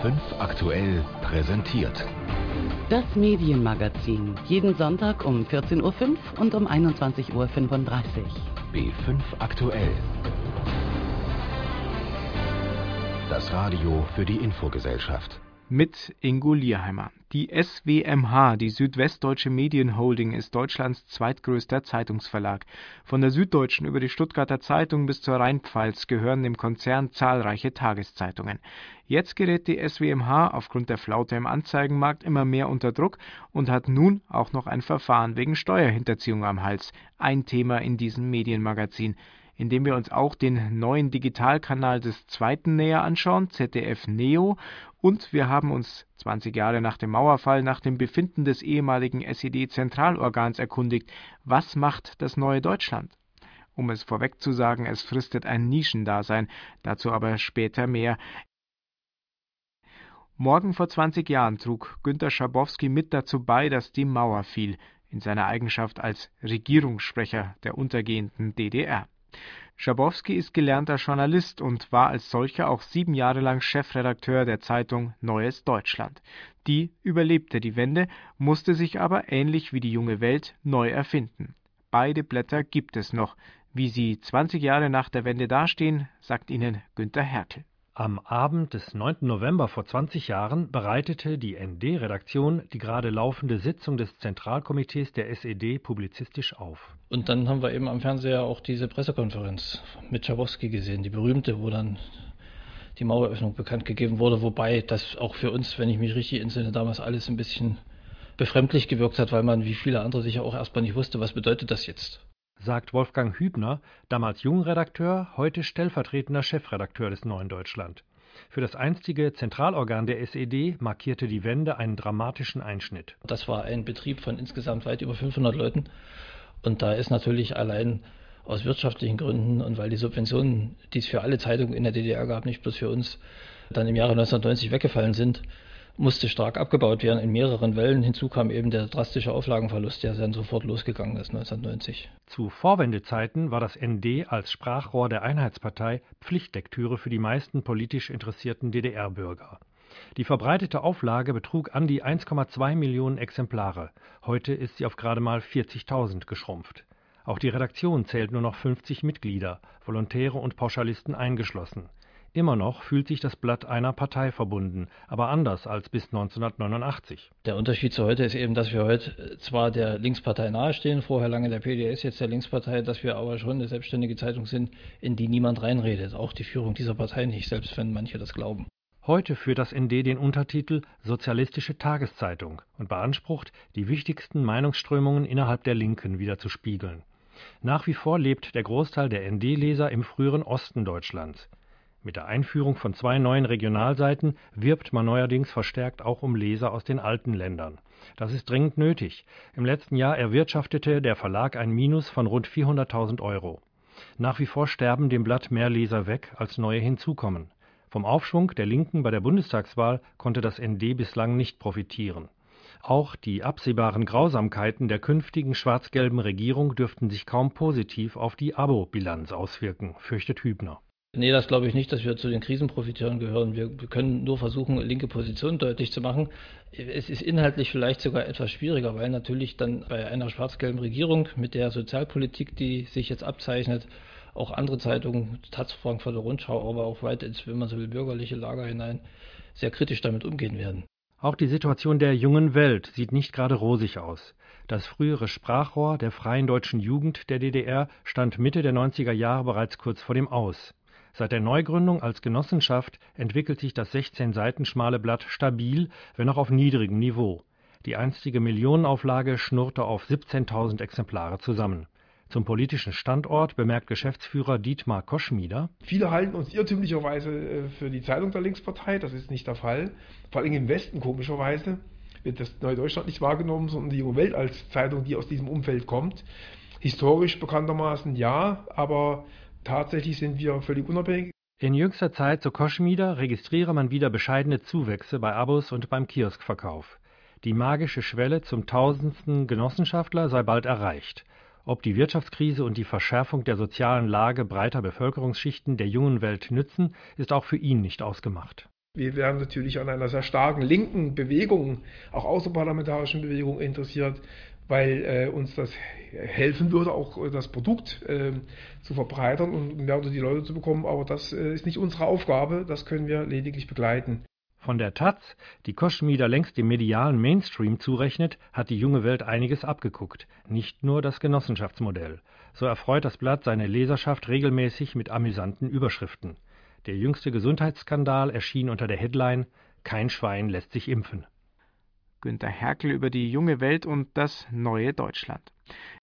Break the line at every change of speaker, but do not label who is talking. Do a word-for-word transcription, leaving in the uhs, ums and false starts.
fünf aktuell präsentiert.
Das Medienmagazin. Jeden Sonntag um vierzehn Uhr fünf und um einundzwanzig Uhr fünfunddreißig.
B fünf aktuell. Das Radio für die Infogesellschaft.
Mit Ingo Lierheimer. Die S W M H, die Südwestdeutsche Medienholding, ist Deutschlands zweitgrößter Zeitungsverlag. Von der Süddeutschen über die Stuttgarter Zeitung bis zur Rheinpfalz gehören dem Konzern zahlreiche Tageszeitungen. Jetzt gerät die S W M H aufgrund der Flaute im Anzeigenmarkt immer mehr unter Druck und hat nun auch noch ein Verfahren wegen Steuerhinterziehung am Hals. Ein Thema in diesem Medienmagazin, in dem wir uns auch den neuen Digitalkanal des Zweiten näher anschauen, Z D F Neo, und wir haben uns zwanzig Jahre nach dem Mauerfall nach dem Befinden des ehemaligen S E D-Zentralorgans erkundigt. Was macht das neue Deutschland? Um es vorweg zu sagen, es fristet ein Nischendasein, dazu aber später mehr. Morgen vor zwanzig Jahren trug Günter Schabowski mit dazu bei, dass die Mauer fiel, in seiner Eigenschaft als Regierungssprecher der untergehenden D D R. Schabowski ist gelernter Journalist und war als solcher auch sieben Jahre lang Chefredakteur der Zeitung Neues Deutschland. Die überlebte die Wende, musste sich aber ähnlich wie die Junge Welt neu erfinden. Beide Blätter gibt es noch. Wie sie zwanzig Jahre nach der Wende dastehen, sagt Ihnen Günter Hertel.
Am Abend des neunten November vor zwanzig Jahren bereitete die N D-Redaktion die gerade laufende Sitzung des Zentralkomitees der S E D publizistisch auf.
Und dann haben wir eben am Fernseher auch diese Pressekonferenz mit Schabowski gesehen, die berühmte, wo dann die Maueröffnung bekannt gegeben wurde, wobei das auch für uns, wenn ich mich richtig entsinne, damals alles ein bisschen befremdlich gewirkt hat, weil man wie viele andere sicher auch erstmal nicht wusste, was bedeutet das jetzt.
Sagt Wolfgang Hübner, damals Jungredakteur, heute stellvertretender Chefredakteur des Neuen Deutschland. Für das einstige Zentralorgan der S E D markierte die Wende einen dramatischen Einschnitt.
Das war ein Betrieb von insgesamt weit über fünfhundert Leuten. Und da ist natürlich allein aus wirtschaftlichen Gründen und weil die Subventionen, die es für alle Zeitungen in der D D R gab, nicht bloß für uns, dann im Jahre neunzehnhundertneunzig weggefallen sind, musste stark abgebaut werden in mehreren Wellen. Hinzu kam eben der drastische Auflagenverlust, der dann sofort losgegangen ist neunzehnhundertneunzig.
Zu Vorwendezeiten war das N D als Sprachrohr der Einheitspartei Pflichtlektüre für die meisten politisch interessierten D D R-Bürger. Die verbreitete Auflage betrug an die eins Komma zwei Millionen Exemplare. Heute ist sie auf gerade mal vierzigtausend geschrumpft. Auch die Redaktion zählt nur noch fünfzig Mitglieder, Volontäre und Pauschalisten eingeschlossen. Immer noch fühlt sich das Blatt einer Partei verbunden, aber anders als bis neunzehnhundertneunundachtzig.
Der Unterschied zu heute ist eben, dass wir heute zwar der Linkspartei nahestehen, vorher lange der P D S, jetzt der Linkspartei, dass wir aber schon eine selbstständige Zeitung sind, in die niemand reinredet, auch die Führung dieser Partei nicht, selbst wenn manche das glauben.
Heute führt das N D den Untertitel Sozialistische Tageszeitung und beansprucht, die wichtigsten Meinungsströmungen innerhalb der Linken wieder zu spiegeln. Nach wie vor lebt der Großteil der N D-Leser im früheren Osten Deutschlands. Mit der Einführung von zwei neuen Regionalseiten wirbt man neuerdings verstärkt auch um Leser aus den alten Ländern. Das ist dringend nötig. Im letzten Jahr erwirtschaftete der Verlag ein Minus von rund vierhunderttausend Euro. Nach wie vor sterben dem Blatt mehr Leser weg, als neue hinzukommen. Vom Aufschwung der Linken bei der Bundestagswahl konnte das N D bislang nicht profitieren. Auch die absehbaren Grausamkeiten der künftigen schwarz-gelben Regierung dürften sich kaum positiv auf die Abo-Bilanz auswirken, fürchtet Hübner.
Nee, das glaube ich nicht, dass wir zu den Krisenprofiteuren gehören. Wir können nur versuchen, linke Positionen deutlich zu machen. Es ist inhaltlich vielleicht sogar etwas schwieriger, weil natürlich dann bei einer schwarz-gelben Regierung mit der Sozialpolitik, die sich jetzt abzeichnet, auch andere Zeitungen, Taz, Frankfurter Rundschau, aber auch weit ins, wenn man so will, bürgerliche Lager hinein, sehr kritisch damit umgehen werden.
Auch die Situation der jungen Welt sieht nicht gerade rosig aus. Das frühere Sprachrohr der Freien Deutschen Jugend der D D R stand Mitte der neunziger Jahre bereits kurz vor dem Aus. Seit der Neugründung als Genossenschaft entwickelt sich das sechzehn Seiten schmale Blatt stabil, wenn auch auf niedrigem Niveau. Die einstige Millionenauflage schnurrte auf siebzehntausend Exemplare zusammen. Zum politischen Standort bemerkt Geschäftsführer Dietmar Koschmieder:
Viele halten uns irrtümlicherweise für die Zeitung der Linkspartei, das ist nicht der Fall. Vor allem im Westen komischerweise wird das Neue Deutschland nicht wahrgenommen, sondern die Junge Welt als Zeitung, die aus diesem Umfeld kommt. Historisch bekanntermaßen ja, aber tatsächlich sind wir völlig unabhängig.
In jüngster Zeit, so Koschmieder, registriere man wieder bescheidene Zuwächse bei Abos und beim Kioskverkauf. Die magische Schwelle zum tausendsten Genossenschaftler sei bald erreicht. Ob die Wirtschaftskrise und die Verschärfung der sozialen Lage breiter Bevölkerungsschichten der jungen Welt nützen, ist auch für ihn nicht ausgemacht.
Wir wären natürlich an einer sehr starken linken Bewegung, auch außerparlamentarischen Bewegung interessiert, weil äh, uns das helfen würde, auch äh, das Produkt äh, zu verbreitern und mehr unter die Leute zu bekommen. Aber das äh, ist nicht unsere Aufgabe, das können wir lediglich begleiten.
Von der Taz, die Koschmieder längst dem medialen Mainstream zurechnet, hat die junge Welt einiges abgeguckt, nicht nur das Genossenschaftsmodell. So erfreut das Blatt seine Leserschaft regelmäßig mit amüsanten Überschriften. Der jüngste Gesundheitsskandal erschien unter der Headline »Kein Schwein lässt sich impfen«.
Günter Herkel über die junge Welt und das neue Deutschland.